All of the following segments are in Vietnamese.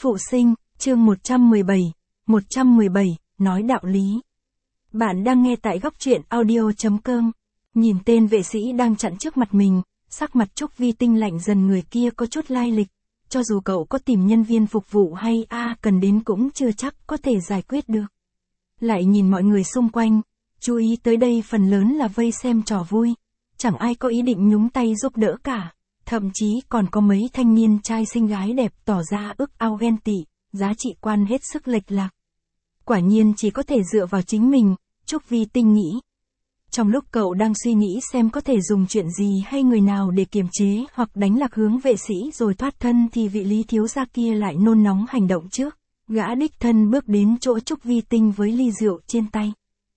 Phụ sinh, chương 117, nói đạo lý. Bạn đang nghe tại góc truyện audio.com. Nhìn tên vệ sĩ đang chặn trước mặt mình, sắc mặt Trúc Vi Tinh lạnh dần, người kia có chút lai lịch. Cho dù cậu có tìm nhân viên phục vụ hay cần đến cũng chưa chắc có thể giải quyết được. Lại nhìn mọi người xung quanh, chú ý tới đây phần lớn là vây xem trò vui. Chẳng ai có ý định nhúng tay giúp đỡ cả. Thậm chí còn có mấy thanh niên trai xinh gái đẹp tỏ ra ước ao ghen tị, giá trị quan hết sức lệch lạc. Quả nhiên chỉ có thể dựa vào chính mình, Trúc Vi Tinh nghĩ. Trong lúc cậu đang suy nghĩ xem có thể dùng chuyện gì hay người nào để kiềm chế hoặc đánh lạc hướng vệ sĩ rồi thoát thân thì vị Lý thiếu gia kia lại nôn nóng hành động trước. Gã đích thân bước đến chỗ Trúc Vi Tinh với ly rượu trên tay.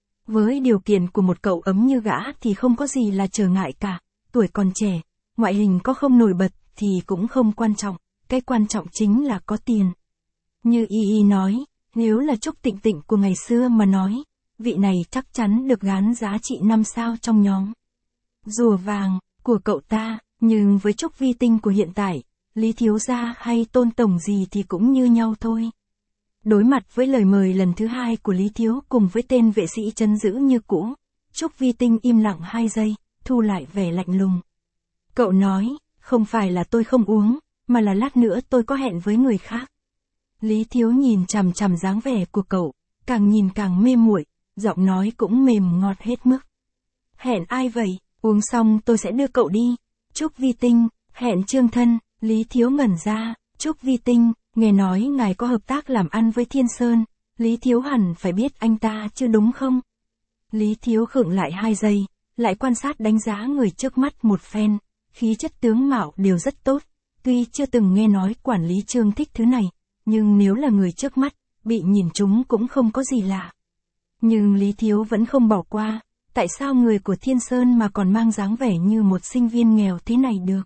Với điều kiện của một cậu ấm như gã thì không có gì là trở ngại cả, tuổi còn trẻ. Ngoại hình có không nổi bật thì cũng không quan trọng, cái quan trọng chính là có tiền. Như Y nói, nếu là Trúc Tịnh Tịnh của ngày xưa mà nói, vị này chắc chắn được gán giá trị 5 sao trong nhóm. Rùa vàng, của cậu ta, nhưng với Trúc Vi Tinh của hiện tại, Lý thiếu gia hay Tôn tổng gì thì cũng như nhau thôi. Đối mặt với lời mời lần thứ hai của Lý thiếu cùng với tên vệ sĩ trấn giữ như cũ, Trúc Vi Tinh im lặng 2 giây, thu lại vẻ lạnh lùng. Cậu nói, không phải là tôi không uống, mà là lát nữa tôi có hẹn với người khác. Lý thiếu nhìn chằm chằm dáng vẻ của cậu, càng nhìn càng mê muội, giọng nói cũng mềm ngọt hết mức. Hẹn ai vậy, uống xong tôi sẽ đưa cậu đi. Trúc Vi Tinh, hẹn Trương Thân. Lý thiếu ngẩn ra, Trúc Vi Tinh, nghe nói ngài có hợp tác làm ăn với Thiên Sơn, Lý thiếu hẳn phải biết anh ta chứ đúng không? Lý thiếu khựng lại 2 giây, lại quan sát đánh giá người trước mắt một phen. Khí chất tướng mạo đều rất tốt, tuy chưa từng nghe nói quản lý Trương thích thứ này, nhưng nếu là người trước mắt, bị nhìn trúng cũng không có gì lạ. Nhưng Lý thiếu vẫn không bỏ qua, tại sao người của Thiên Sơn mà còn mang dáng vẻ như một sinh viên nghèo thế này được?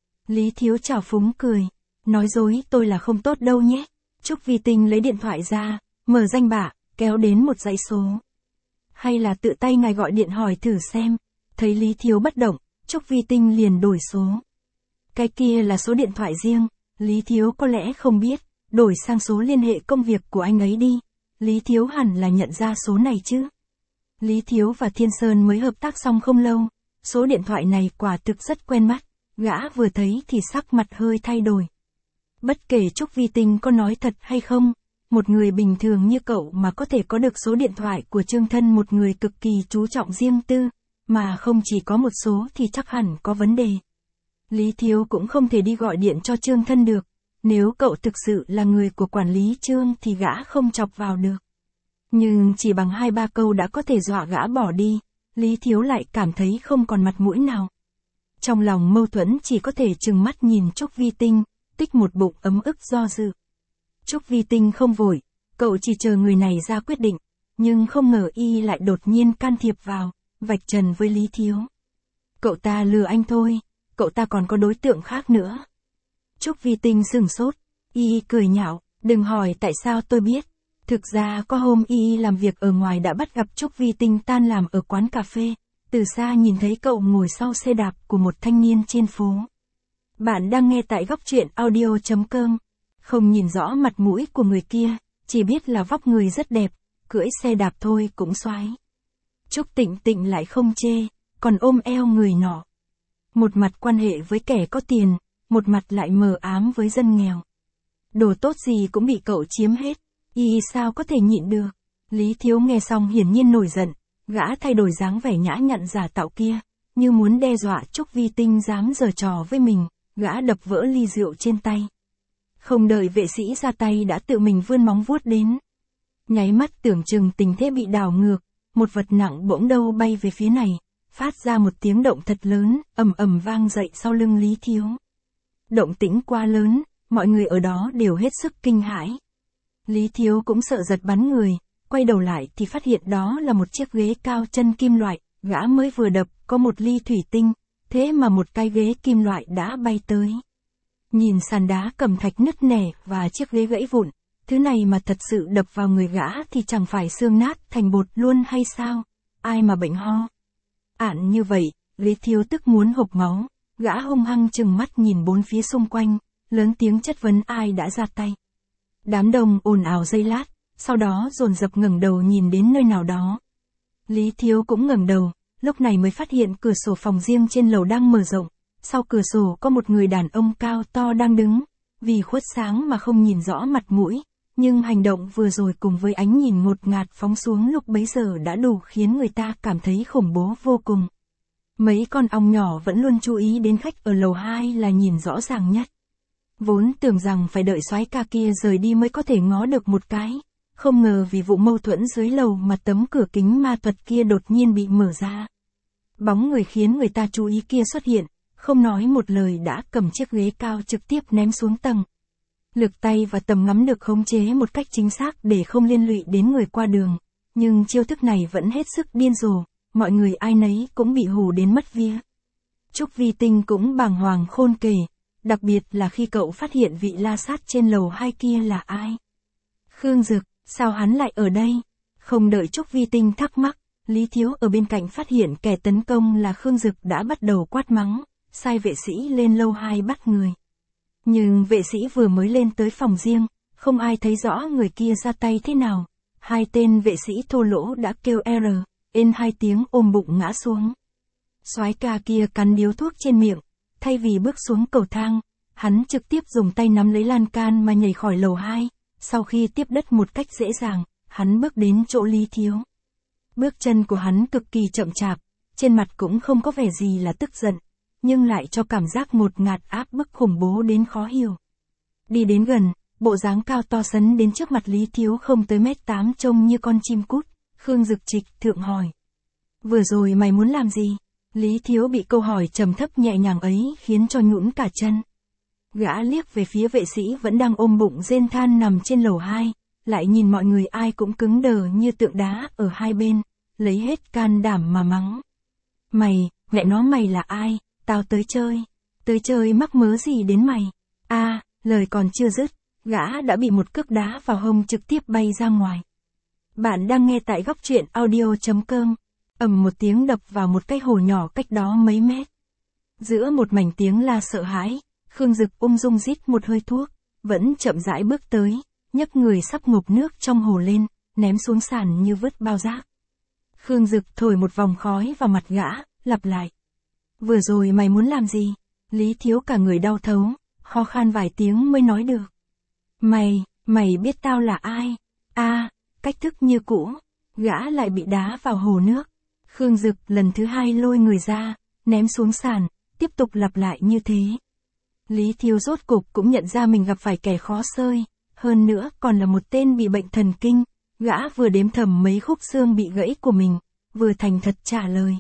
Lý thiếu trào phúng cười, nói dối tôi là không tốt đâu nhé. Trúc Vi Tinh lấy điện thoại ra, mở danh bạ, kéo đến một dãy số. Hay là tự tay ngài gọi điện hỏi thử xem, thấy Lý thiếu bất động. Trúc Vi Tinh liền đổi số. Cái kia là số điện thoại riêng, Lý thiếu có lẽ không biết, đổi sang số liên hệ công việc của anh ấy đi. Lý thiếu hẳn là nhận ra số này chứ. Lý thiếu và Thiên Sơn mới hợp tác xong không lâu, số điện thoại này quả thực rất quen mắt, gã vừa thấy thì sắc mặt hơi thay đổi. Bất kể Trúc Vi Tinh có nói thật hay không, một người bình thường như cậu mà có thể có được số điện thoại của Trương Thân, một người cực kỳ chú trọng riêng tư, mà không chỉ có một số thì chắc hẳn có vấn đề. Lý thiếu cũng không thể đi gọi điện cho Trương Thân được. Nếu cậu thực sự là người của quản lý Trương thì gã không chọc vào được. Nhưng chỉ bằng 2-3 câu đã có thể dọa gã bỏ đi, Lý thiếu lại cảm thấy không còn mặt mũi nào. Trong lòng mâu thuẫn chỉ có thể trừng mắt nhìn Trúc Vi Tinh, tích một bụng ấm ức do dự. Trúc Vi Tinh không vội, cậu chỉ chờ người này ra quyết định, nhưng không ngờ y lại đột nhiên can thiệp vào, vạch trần với Lý thiếu. Cậu ta lừa anh thôi, cậu ta còn có đối tượng khác nữa. Trúc Vi Tinh sửng sốt, y cười nhạo, đừng hỏi tại sao tôi biết. Thực ra có hôm y làm việc ở ngoài đã bắt gặp Trúc Vi Tinh tan làm ở quán cà phê, từ xa nhìn thấy cậu ngồi sau xe đạp của một thanh niên trên phố. Bạn đang nghe tại góc truyện audio.com, không nhìn rõ mặt mũi của người kia, chỉ biết là vóc người rất đẹp, cưỡi xe đạp thôi cũng xoái. Trúc Tịnh Tịnh lại không chê, còn ôm eo người nọ. Một mặt quan hệ với kẻ có tiền, một mặt lại mờ ám với dân nghèo. Đồ tốt gì cũng bị cậu chiếm hết, y sao có thể nhịn được. Lý thiếu nghe xong hiển nhiên nổi giận, gã thay đổi dáng vẻ nhã nhặn giả tạo kia, như muốn đe dọa Trúc Vi Tinh dám giở trò với mình, gã đập vỡ ly rượu trên tay. Không đợi vệ sĩ ra tay đã tự mình vươn móng vuốt đến. Nháy mắt tưởng chừng tình thế bị đảo ngược, một vật nặng bỗng đâu bay về phía này, phát ra một tiếng động thật lớn, ầm ầm vang dậy sau lưng Lý thiếu. Động tĩnh quá lớn, mọi người ở đó đều hết sức kinh hãi. Lý thiếu cũng sợ giật bắn người, quay đầu lại thì phát hiện đó là một chiếc ghế cao chân kim loại, gã mới vừa đập có một ly thủy tinh, thế mà một cái ghế kim loại đã bay tới. Nhìn sàn đá cẩm thạch nứt nẻ và chiếc ghế gãy vụn, thứ này mà thật sự đập vào người gã thì chẳng phải xương nát thành bột luôn hay sao? Ai mà bệnh ho? Ạn như vậy, Lý thiếu tức muốn hộc máu, gã hung hăng trừng mắt nhìn bốn phía xung quanh, lớn tiếng chất vấn ai đã ra tay. Đám đông ồn ào giây lát, sau đó dồn dập ngẩng đầu nhìn đến nơi nào đó. Lý Thiếu cũng ngẩng đầu, lúc này mới phát hiện cửa sổ phòng riêng trên lầu đang mở rộng, sau cửa sổ có một người đàn ông cao to đang đứng, vì khuất sáng mà không nhìn rõ mặt mũi, nhưng hành động vừa rồi cùng với ánh nhìn ngột ngạt phóng xuống lúc bấy giờ đã đủ khiến người ta cảm thấy khủng bố vô cùng. Mấy con ong nhỏ vẫn luôn chú ý đến khách ở lầu 2 là nhìn rõ ràng nhất. Vốn tưởng rằng phải đợi soái ca kia rời đi mới có thể ngó được một cái, không ngờ vì vụ mâu thuẫn dưới lầu mà tấm cửa kính ma thuật kia đột nhiên bị mở ra. Bóng người khiến người ta chú ý kia xuất hiện, không nói một lời đã cầm chiếc ghế cao trực tiếp ném xuống tầng. Lực tay và tầm ngắm được khống chế một cách chính xác để không liên lụy đến người qua đường, nhưng chiêu thức này vẫn hết sức điên rồ, mọi người ai nấy cũng bị hù đến mất vía. Trúc Vi Tinh cũng bàng hoàng khôn kể, đặc biệt là khi cậu phát hiện vị la sát trên lầu 2 kia là ai. Khương Dực, sao hắn lại ở đây? Không đợi Trúc Vi Tinh thắc mắc, Lý Thiếu ở bên cạnh phát hiện kẻ tấn công là Khương Dực đã bắt đầu quát mắng, sai vệ sĩ lên lầu 2 bắt người. Nhưng vệ sĩ vừa mới lên tới phòng riêng, không ai thấy rõ người kia ra tay thế nào. Hai tên vệ sĩ thô lỗ đã kêu hai tiếng ôm bụng ngã xuống. Soái ca kia cắn điếu thuốc trên miệng, thay vì bước xuống cầu thang, hắn trực tiếp dùng tay nắm lấy lan can mà nhảy khỏi lầu 2, sau khi tiếp đất một cách dễ dàng, hắn bước đến chỗ Lý Thiếu. Bước chân của hắn cực kỳ chậm chạp, trên mặt cũng không có vẻ gì là tức giận, nhưng lại cho cảm giác ngột ngạt áp bức khủng bố đến khó hiểu. Đi đến gần, bộ dáng cao to sấn đến trước mặt Lý Thiếu không tới 1m8 trông như con chim cút, Khương Dực trịch thượng hỏi. Vừa rồi mày muốn làm gì? Lý Thiếu bị câu hỏi trầm thấp nhẹ nhàng ấy khiến cho nhũn cả chân. Gã liếc về phía vệ sĩ vẫn đang ôm bụng rên than nằm trên lầu 2, lại nhìn mọi người ai cũng cứng đờ như tượng đá ở hai bên, lấy hết can đảm mà mắng. Mày, mẹ nó mày là ai? Tao tới chơi mắc mớ gì đến mày? Lời còn chưa dứt, gã đã bị một cước đá vào hông trực tiếp bay ra ngoài. Bạn đang nghe tại góc truyện audio.com. Ầm một tiếng đập vào một cái hồ nhỏ cách đó mấy mét. Giữa một mảnh tiếng la sợ hãi, Khương Dực ung dung rít một hơi thuốc, vẫn chậm rãi bước tới, nhấc người sắp ngụp nước trong hồ lên, ném xuống sàn như vứt bao rác. Khương Dực thổi một vòng khói vào mặt gã, lặp lại. Vừa rồi mày muốn làm gì? Lý Thiếu cả người đau thấu, ho khan vài tiếng mới nói được. Mày biết tao là ai? Cách thức như cũ, gã lại bị đá vào hồ nước. Khương Dực lần thứ hai lôi người ra, ném xuống sàn, tiếp tục lặp lại như thế. Lý Thiếu rốt cục cũng nhận ra mình gặp phải kẻ khó xơi, hơn nữa còn là một tên bị bệnh thần kinh, gã vừa đếm thầm mấy khúc xương bị gãy của mình, vừa thành thật trả lời.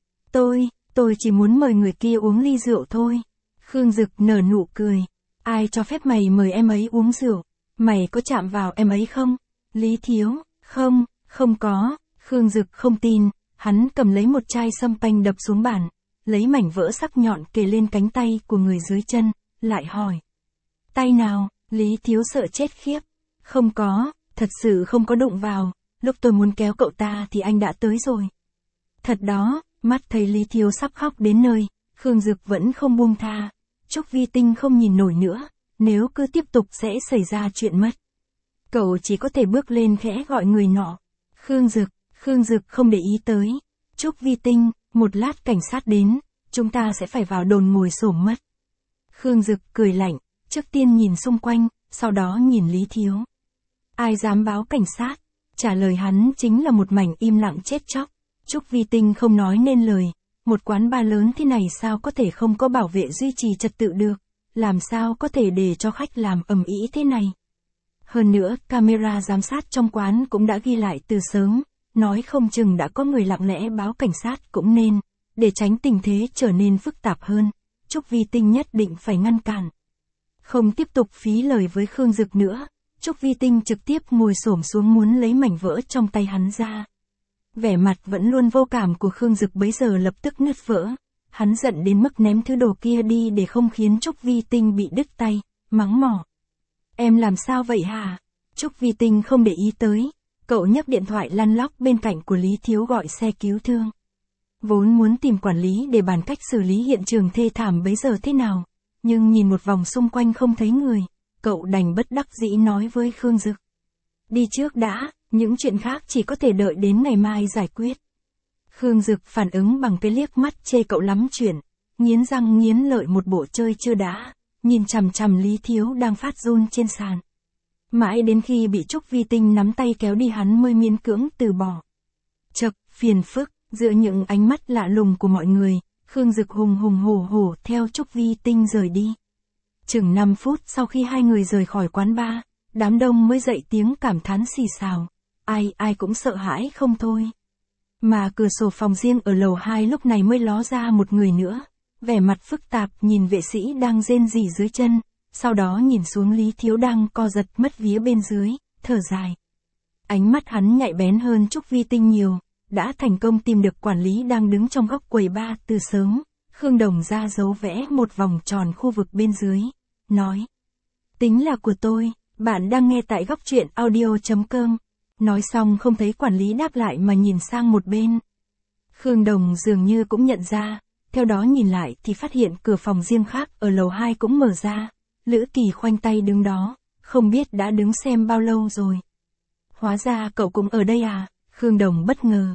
Tôi chỉ muốn mời người kia uống ly rượu thôi. Khương Dực nở nụ cười. Ai cho phép mày mời em ấy uống rượu? Mày có chạm vào em ấy không? Lý Thiếu, không có. Khương Dực không tin, hắn cầm lấy một chai sâm panh đập xuống bàn, lấy mảnh vỡ sắc nhọn kề lên cánh tay của người dưới chân, lại hỏi. Tay nào? Lý Thiếu sợ chết khiếp. Không có, thật sự không có đụng vào, lúc tôi muốn kéo cậu ta thì anh đã tới rồi. Thật đó. Mắt thấy Lý Thiếu sắp khóc đến nơi, Khương Dực vẫn không buông tha. Trúc Vi Tinh không nhìn nổi nữa, nếu cứ tiếp tục sẽ xảy ra chuyện mất. Cậu chỉ có thể bước lên khẽ gọi người nọ. Khương Dực không để ý tới. Trúc Vi Tinh, một lát cảnh sát đến, chúng ta sẽ phải vào đồn ngồi xổm mất. Khương Dực cười lạnh, trước tiên nhìn xung quanh, sau đó nhìn Lý Thiếu. Ai dám báo cảnh sát? Trả lời hắn chính là một mảnh im lặng chết chóc. Trúc Vi Tinh không nói nên lời, một quán bar lớn thế này sao có thể không có bảo vệ duy trì trật tự được, làm sao có thể để cho khách làm ầm ĩ thế này. Hơn nữa, camera giám sát trong quán cũng đã ghi lại từ sớm, nói không chừng đã có người lặng lẽ báo cảnh sát cũng nên, để tránh tình thế trở nên phức tạp hơn, Trúc Vi Tinh nhất định phải ngăn cản. Không tiếp tục phí lời với Khương Dực nữa, Trúc Vi Tinh trực tiếp ngồi xổm xuống muốn lấy mảnh vỡ trong tay hắn ra. Vẻ mặt vẫn luôn vô cảm của Khương Dực bấy giờ lập tức nứt vỡ, hắn giận đến mức ném thứ đồ kia đi để không khiến Trúc Vi Tinh bị đứt tay, mắng mỏ. Em làm sao vậy hả? Trúc Vi Tinh không để ý tới, cậu nhấc điện thoại lăn lóc bên cạnh của Lý Thiếu gọi xe cứu thương. Vốn muốn tìm quản lý để bàn cách xử lý hiện trường thê thảm bấy giờ thế nào, nhưng nhìn một vòng xung quanh không thấy người, cậu đành bất đắc dĩ nói với Khương Dực. Đi trước đã, những chuyện khác chỉ có thể đợi đến ngày mai giải quyết. Khương Dực phản ứng bằng cái liếc mắt chê cậu lắm chuyện, nghiến răng nghiến lợi một bộ chơi chưa đã, nhìn chằm chằm Lý Thiếu đang phát run trên sàn. Mãi đến khi bị Trúc Vi Tinh nắm tay kéo đi hắn mới miễn cưỡng từ bỏ. Chậc, phiền phức, giữa những ánh mắt lạ lùng của mọi người, Khương Dực hùng hùng hổ hổ theo Trúc Vi Tinh rời đi. Chừng 5 phút sau khi hai người rời khỏi quán bar, đám đông mới dậy tiếng cảm thán xì xào, ai cũng sợ hãi không thôi. Mà cửa sổ phòng riêng ở lầu 2 lúc này mới ló ra một người nữa, vẻ mặt phức tạp nhìn vệ sĩ đang rên rỉ dưới chân, sau đó nhìn xuống Lý Thiếu đang co giật mất vía bên dưới, thở dài. Ánh mắt hắn nhạy bén hơn Trúc Vi Tinh nhiều, đã thành công tìm được quản lý đang đứng trong góc quầy bar từ sớm. Khương Đồng ra dấu vẽ một vòng tròn khu vực bên dưới, nói. Tính là của tôi, bạn đang nghe tại góc truyện audio.com. Nói xong không thấy quản lý đáp lại mà nhìn sang một bên. Khương Đồng dường như cũng nhận ra, theo đó nhìn lại thì phát hiện cửa phòng riêng khác ở lầu 2 cũng mở ra. Lữ Kỳ khoanh tay đứng đó, không biết đã đứng xem bao lâu rồi. Hóa ra cậu cũng ở đây à? Khương Đồng bất ngờ.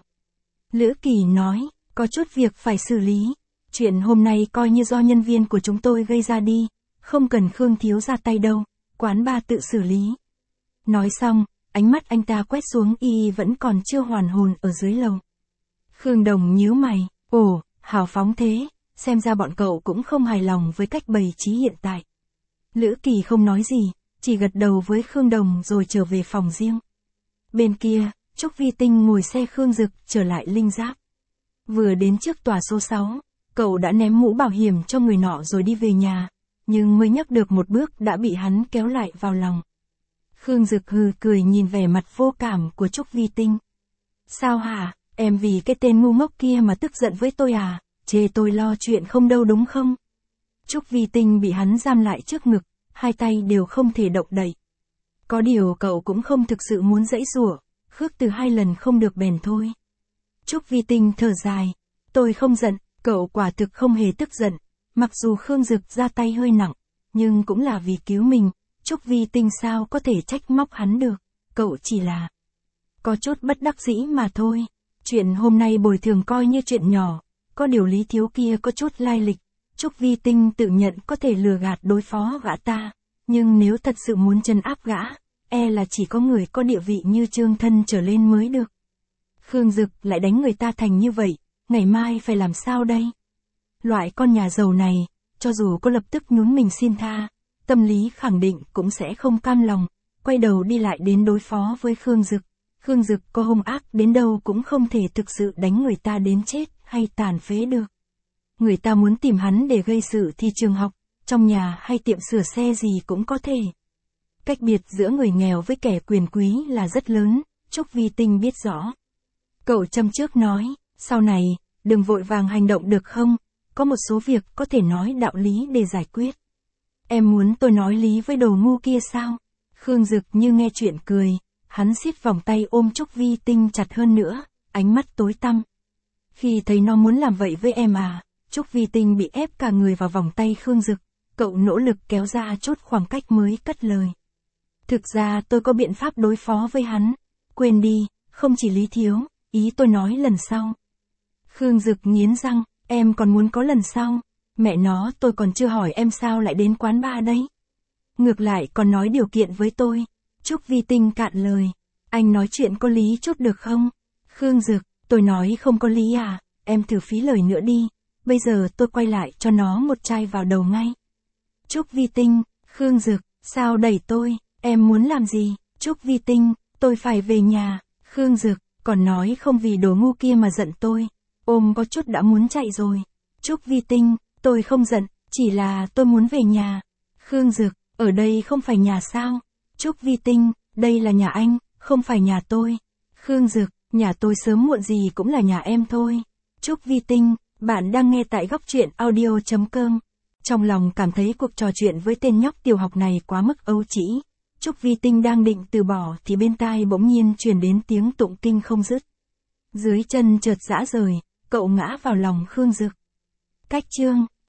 Lữ Kỳ nói, có chút việc phải xử lý. Chuyện hôm nay coi như do nhân viên của chúng tôi gây ra đi, không cần Khương thiếu ra tay đâu, quán bar tự xử lý. Nói xong, ánh mắt anh ta quét xuống y vẫn còn chưa hoàn hồn ở dưới lầu. Khương Đồng nhíu mày, ồ, hào phóng thế, xem ra bọn cậu cũng không hài lòng với cách bày trí hiện tại. Lữ Kỳ không nói gì, chỉ gật đầu với Khương Đồng rồi trở về phòng riêng. Bên kia, Trúc Vi Tinh ngồi xe Khương Dực trở lại Linh Giáp. Vừa đến trước tòa số 6, cậu đã ném mũ bảo hiểm cho người nọ rồi đi về nhà, nhưng mới nhấc được một bước đã bị hắn kéo lại vào lòng. Khương Dực hừ cười nhìn vẻ mặt vô cảm của Trúc Vi Tinh. Sao hả, em vì cái tên ngu ngốc kia mà tức giận với tôi à, chê tôi lo chuyện không đâu đúng không? Trúc Vi Tinh bị hắn giam lại trước ngực, hai tay đều không thể động đậy. Có điều cậu cũng không thực sự muốn giãy giụa, khước từ 2 lần không được bèn thôi. Trúc Vi Tinh thở dài, tôi không giận, cậu quả thực không hề tức giận, mặc dù Khương Dực ra tay hơi nặng, nhưng cũng là vì cứu mình, Trúc Vi Tinh sao có thể trách móc hắn được, cậu chỉ là có chút bất đắc dĩ mà thôi. Chuyện hôm nay bồi thường coi như chuyện nhỏ, có điều Lý Thiếu kia có chút lai lịch, Trúc Vi Tinh tự nhận có thể lừa gạt đối phó gã ta, nhưng nếu thật sự muốn trấn áp gã, e là chỉ có người có địa vị như Trương Thân trở lên mới được. Khương Dực lại đánh người ta thành như vậy, ngày mai phải làm sao đây? Loại con nhà giàu này, cho dù có lập tức nhún mình xin tha, tâm lý khẳng định cũng sẽ không cam lòng, quay đầu đi lại đến đối phó với Khương Dực. Khương Dực có hung ác đến đâu cũng không thể thực sự đánh người ta đến chết hay tàn phế được. Người ta muốn tìm hắn để gây sự thì trường học, trong nhà hay tiệm sửa xe gì cũng có thể. Cách biệt giữa người nghèo với kẻ quyền quý là rất lớn, Trúc Vi Tinh biết rõ. Cậu châm trước nói, sau này, đừng vội vàng hành động được không, có một số việc có thể nói đạo lý để giải quyết. Em muốn tôi nói lý với đồ ngu kia sao? Khương Dực như nghe chuyện cười, hắn siết vòng tay ôm Trúc Vi Tinh chặt hơn nữa, ánh mắt tối tăm. Khi thấy nó muốn làm vậy với em à? Trúc Vi Tinh bị ép cả người vào vòng tay Khương Dực, cậu nỗ lực kéo ra chút khoảng cách mới cất lời. Thực ra tôi có biện pháp đối phó với hắn, quên đi, không chỉ Lý Thiếu, ý tôi nói lần sau. Khương Dực nghiến răng, em còn muốn có lần sau, mẹ nó tôi còn chưa hỏi em sao lại đến quán bar đấy. Ngược lại còn nói điều kiện với tôi. Trúc Vi Tinh cạn lời, anh nói chuyện có lý chút được không? Khương Dực, tôi nói không có lý à, em thử phí lời nữa đi, bây giờ tôi quay lại cho nó một chai vào đầu ngay. Trúc Vi Tinh, Khương Dực, sao đẩy tôi, em muốn làm gì? Trúc Vi Tinh, tôi phải về nhà. Khương Dực, còn nói không vì đồ ngu kia mà giận tôi, ôm có chút đã muốn chạy rồi. Trúc Vi Tinh, tôi không giận, chỉ là tôi muốn về nhà. Khương Dực, ở đây không phải nhà sao? Trúc Vi Tinh, đây là nhà anh, không phải nhà tôi. Khương Dực, nhà tôi sớm muộn gì cũng là nhà em thôi. Trúc Vi Tinh, bạn đang nghe tại góc truyện audio.com. Trong lòng cảm thấy cuộc trò chuyện với tên nhóc tiểu học này quá mức ấu trĩ. Trúc Vi Tinh đang định từ bỏ thì bên tai bỗng nhiên truyền đến tiếng tụng kinh không dứt. Dưới chân chợt rã rời, cậu ngã vào lòng Khương Dực. Cách chương